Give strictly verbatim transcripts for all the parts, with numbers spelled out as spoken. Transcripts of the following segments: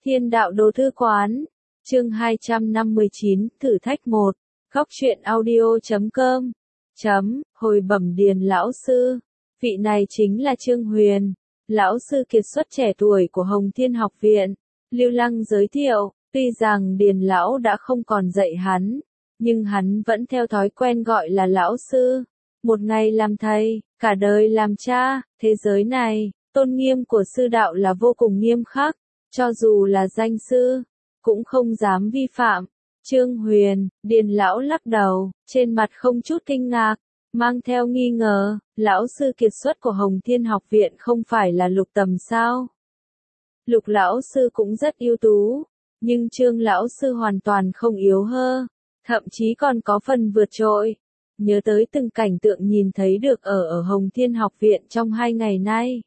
Thiên đạo đồ thư quán, chương hai trăm năm mươi chín, thử thách một, góc truyện audio chấm com, chấm, hồi bẩm Điền lão sư, vị này chính là Trương Huyền, lão sư kiệt xuất trẻ tuổi của Hồng Thiên học viện. Lưu Lăng giới thiệu, tuy rằng Điền lão đã không còn dạy hắn, nhưng hắn vẫn theo thói quen gọi là lão sư. Một ngày làm thầy, cả đời làm cha, thế giới này, tôn nghiêm của sư đạo là vô cùng nghiêm khắc, cho dù là danh sư, cũng không dám vi phạm. Trương Huyền, Điền lão lắc đầu, trên mặt không chút kinh ngạc, mang theo nghi ngờ, lão sư kiệt xuất của Hồng Thiên học viện không phải là Lục Tầm sao? Lục lão sư cũng rất ưu tú, nhưng Trương lão sư hoàn toàn không yếu hơn, thậm chí còn có phần vượt trội. Nhớ tới từng cảnh tượng nhìn thấy được ở ở Hồng Thiên học viện trong hai ngày nay.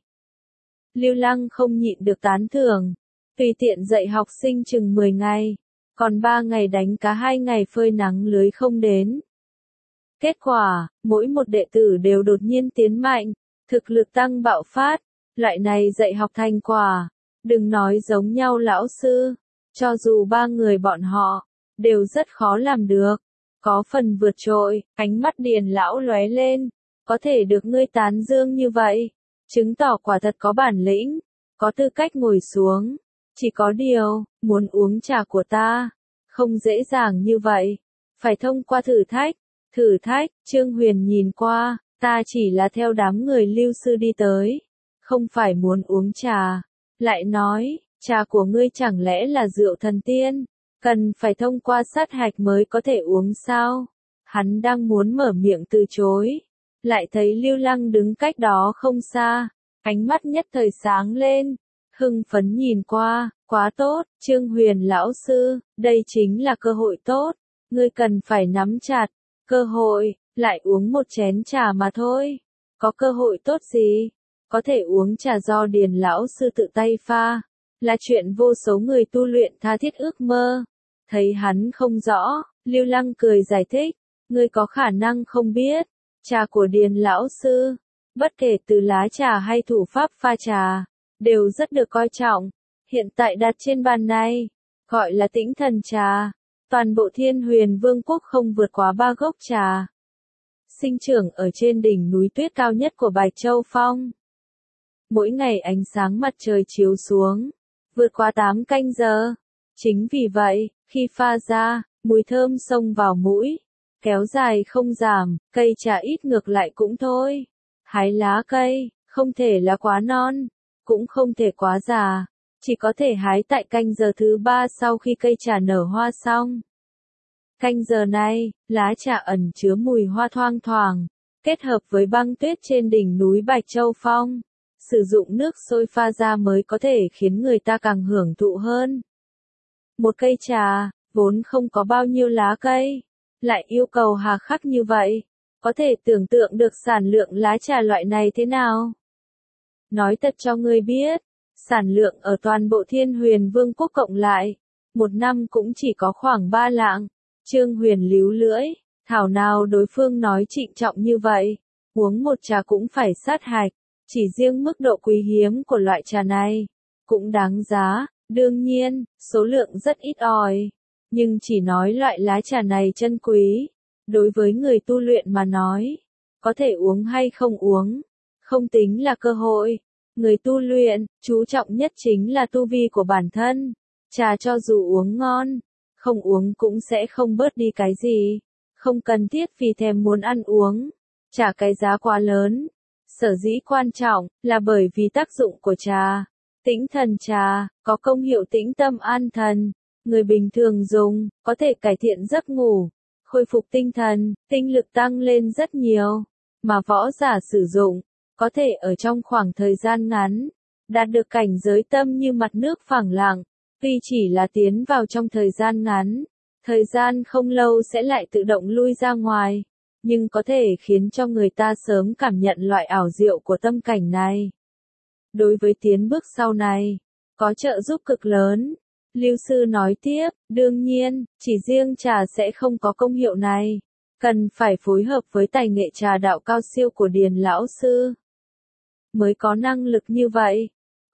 Lưu Lăng không nhịn được tán thưởng, tùy tiện dạy học sinh chừng mười ngày, còn ba ngày đánh cá hai ngày phơi nắng lưới không đến. Kết quả, mỗi một đệ tử đều đột nhiên tiến mạnh, thực lực tăng bạo phát, loại này dạy học thành quả, đừng nói giống nhau lão sư, cho dù ba người bọn họ, đều rất khó làm được. Có phần vượt trội, ánh mắt Điền lão lóe lên, có thể được ngươi tán dương như vậy, chứng tỏ quả thật có bản lĩnh, có tư cách ngồi xuống. Chỉ có điều, muốn uống trà của ta, không dễ dàng như vậy, phải thông qua thử thách. Thử thách, Trương Huyền nhìn qua, ta chỉ là theo đám người Lưu sư đi tới, không phải muốn uống trà. Lại nói, trà của ngươi chẳng lẽ là rượu thần tiên? Cần phải thông qua sát hạch mới có thể uống sao? Hắn đang muốn mở miệng từ chối, lại thấy Lưu Lăng đứng cách đó không xa, ánh mắt nhất thời sáng lên, hưng phấn nhìn qua, quá tốt, Trương Huyền lão sư, đây chính là cơ hội tốt, ngươi cần phải nắm chặt, cơ hội, lại uống một chén trà mà thôi, có cơ hội tốt gì? Có thể uống trà do Điền lão sư tự tay pha, là chuyện vô số người tu luyện tha thiết ước mơ. Thấy hắn không rõ, Lưu Lăng cười giải thích, ngươi có khả năng không biết, trà của Điền lão sư, bất kể từ lá trà hay thủ pháp pha trà, đều rất được coi trọng. Hiện tại đặt trên bàn này, gọi là Tĩnh Thần trà, toàn bộ Thiên Huyền Vương quốc không vượt quá ba gốc trà. Sinh trưởng ở trên đỉnh núi tuyết cao nhất của Bạch Châu Phong. Mỗi ngày ánh sáng mặt trời chiếu xuống, vượt qua tám canh giờ. Chính vì vậy, khi pha ra, mùi thơm xông vào mũi, kéo dài không giảm, cây trà ít ngược lại cũng thôi. Hái lá cây, không thể là quá non, cũng không thể quá già, chỉ có thể hái tại canh giờ thứ ba sau khi cây trà nở hoa xong. Canh giờ này, lá trà ẩn chứa mùi hoa thoang thoảng, kết hợp với băng tuyết trên đỉnh núi Bạch Châu Phong. Sử dụng nước sôi pha ra mới có thể khiến người ta càng hưởng thụ hơn. Một cây trà, vốn không có bao nhiêu lá cây, lại yêu cầu hà khắc như vậy, có thể tưởng tượng được sản lượng lá trà loại này thế nào. Nói thật cho ngươi biết, sản lượng ở toàn bộ Thiên Huyền Vương quốc cộng lại, một năm cũng chỉ có khoảng ba lạng. Trương Huyền líu lưỡi, thảo nào đối phương nói trịnh trọng như vậy, uống một trà cũng phải sát hạch, chỉ riêng mức độ quý hiếm của loại trà này, cũng đáng giá. Đương nhiên, số lượng rất ít ỏi, nhưng chỉ nói loại lá trà này chân quý, đối với người tu luyện mà nói, có thể uống hay không uống, không tính là cơ hội. Người tu luyện, chú trọng nhất chính là tu vi của bản thân, trà cho dù uống ngon, không uống cũng sẽ không bớt đi cái gì, không cần thiết vì thèm muốn ăn uống, trả cái giá quá lớn. Sở dĩ quan trọng, là bởi vì tác dụng của trà. Tĩnh thần trà, có công hiệu tĩnh tâm an thần, người bình thường dùng, có thể cải thiện giấc ngủ, khôi phục tinh thần, tinh lực tăng lên rất nhiều, mà võ giả sử dụng, có thể ở trong khoảng thời gian ngắn, đạt được cảnh giới tâm như mặt nước phẳng lặng, tuy chỉ là tiến vào trong thời gian ngắn, thời gian không lâu sẽ lại tự động lui ra ngoài, nhưng có thể khiến cho người ta sớm cảm nhận loại ảo diệu của tâm cảnh này. Đối với tiến bước sau này, có trợ giúp cực lớn. Lưu sư nói tiếp, đương nhiên, chỉ riêng trà sẽ không có công hiệu này, cần phải phối hợp với tài nghệ trà đạo cao siêu của Điền lão sư, mới có năng lực như vậy.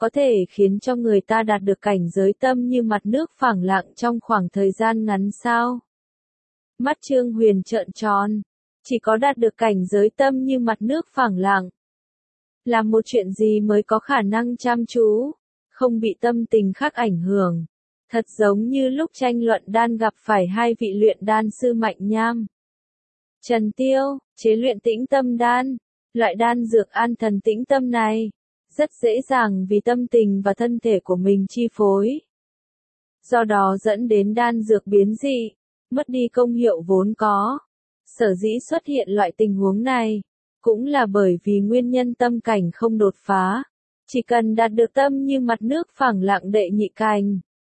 có thể khiến cho người ta đạt được cảnh giới tâm như mặt nước phẳng lặng trong khoảng thời gian ngắn sao? Mắt Trương Huyền trợn tròn, chỉ có đạt được cảnh giới tâm như mặt nước phẳng lặng. Làm một chuyện gì mới có khả năng chăm chú, không bị tâm tình khác ảnh hưởng. Thật giống như lúc tranh luận đan gặp phải hai vị luyện đan sư Mạnh Nham, Trần Tiêu, chế luyện tĩnh tâm đan. Loại đan dược an thần tĩnh tâm này, rất dễ dàng vì tâm tình và thân thể của mình chi phối. Do đó dẫn đến đan dược biến dị, mất đi công hiệu vốn có. Sở dĩ xuất hiện loại tình huống này, cũng là bởi vì nguyên nhân tâm cảnh không đột phá. Chỉ cần đạt được tâm như mặt nước phẳng lặng đệ nhị cảnh.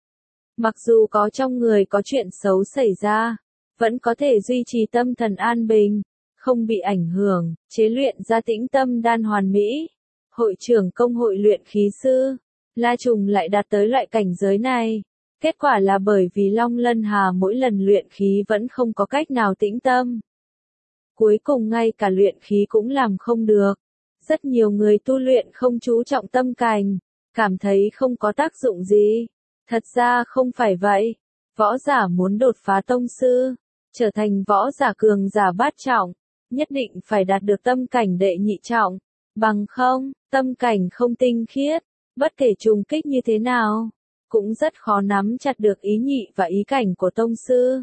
Mặc dù có trong người có chuyện xấu xảy ra, vẫn có thể duy trì tâm thần an bình, không bị ảnh hưởng, chế luyện ra tĩnh tâm đan hoàn mỹ. Hội trưởng công hội luyện khí sư, La Trùng lại đạt tới loại cảnh giới này. Kết quả là bởi vì Long Lân Hà mỗi lần luyện khí vẫn không có cách nào tĩnh tâm. Cuối cùng ngay cả luyện khí cũng làm không được. Rất nhiều người tu luyện không chú trọng tâm cảnh, cảm thấy không có tác dụng gì. Thật ra không phải vậy. Võ giả muốn đột phá tông sư, trở thành võ giả cường giả bát trọng, nhất định phải đạt được tâm cảnh đệ nhị trọng. Bằng không, tâm cảnh không tinh khiết, bất kể trùng kích như thế nào, cũng rất khó nắm chặt được ý nhị và ý cảnh của tông sư.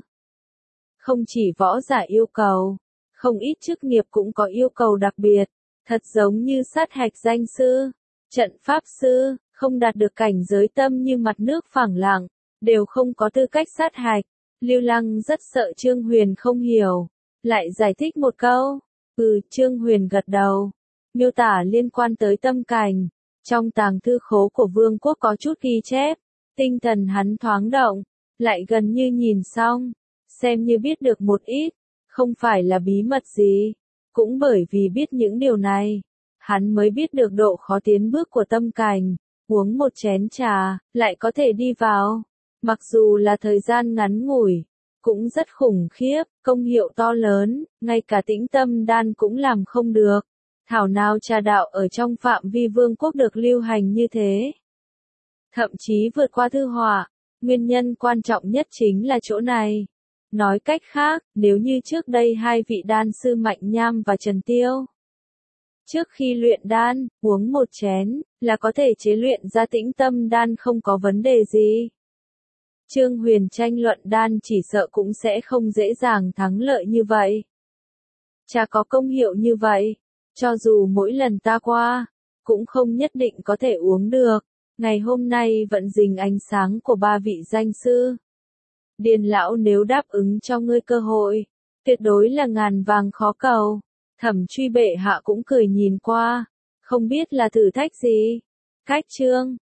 Không chỉ võ giả yêu cầu, không ít chức nghiệp cũng có yêu cầu đặc biệt, thật giống như sát hạch danh sư, trận pháp sư, không đạt được cảnh giới tâm như mặt nước phẳng lặng, đều không có tư cách sát hạch. Lưu Lăng rất sợ Trương Huyền không hiểu, lại giải thích một câu. Ừ, Trương Huyền gật đầu. Miêu tả liên quan tới tâm cảnh, trong tàng thư khố của vương quốc có chút ghi chép, tinh thần hắn thoáng động, lại gần như nhìn xong, xem như biết được một ít, không phải là bí mật gì, cũng bởi vì biết những điều này, hắn mới biết được độ khó tiến bước của tâm cảnh, uống một chén trà, lại có thể đi vào, mặc dù là thời gian ngắn ngủi, cũng rất khủng khiếp, công hiệu to lớn, ngay cả tĩnh tâm đan cũng làm không được. Thảo nào trà đạo ở trong phạm vi vương quốc được lưu hành như thế. Thậm chí vượt qua thư họa, nguyên nhân quan trọng nhất chính là chỗ này. Nói cách khác, nếu như trước đây hai vị đan sư Mạnh Nham và Trần Tiêu, trước khi luyện đan, uống một chén, là có thể chế luyện ra tĩnh tâm đan không có vấn đề gì. Trương Huyền tranh luận đan chỉ sợ cũng sẽ không dễ dàng thắng lợi như vậy. Trà có công hiệu như vậy, cho dù mỗi lần ta qua, cũng không nhất định có thể uống được. Ngày hôm nay vận rình ánh sáng của ba vị danh sư. Điền lão nếu đáp ứng cho ngươi cơ hội, tuyệt đối là ngàn vàng khó cầu. Thẩm Truy bệ hạ cũng cười nhìn qua, không biết là thử thách gì. Cách chương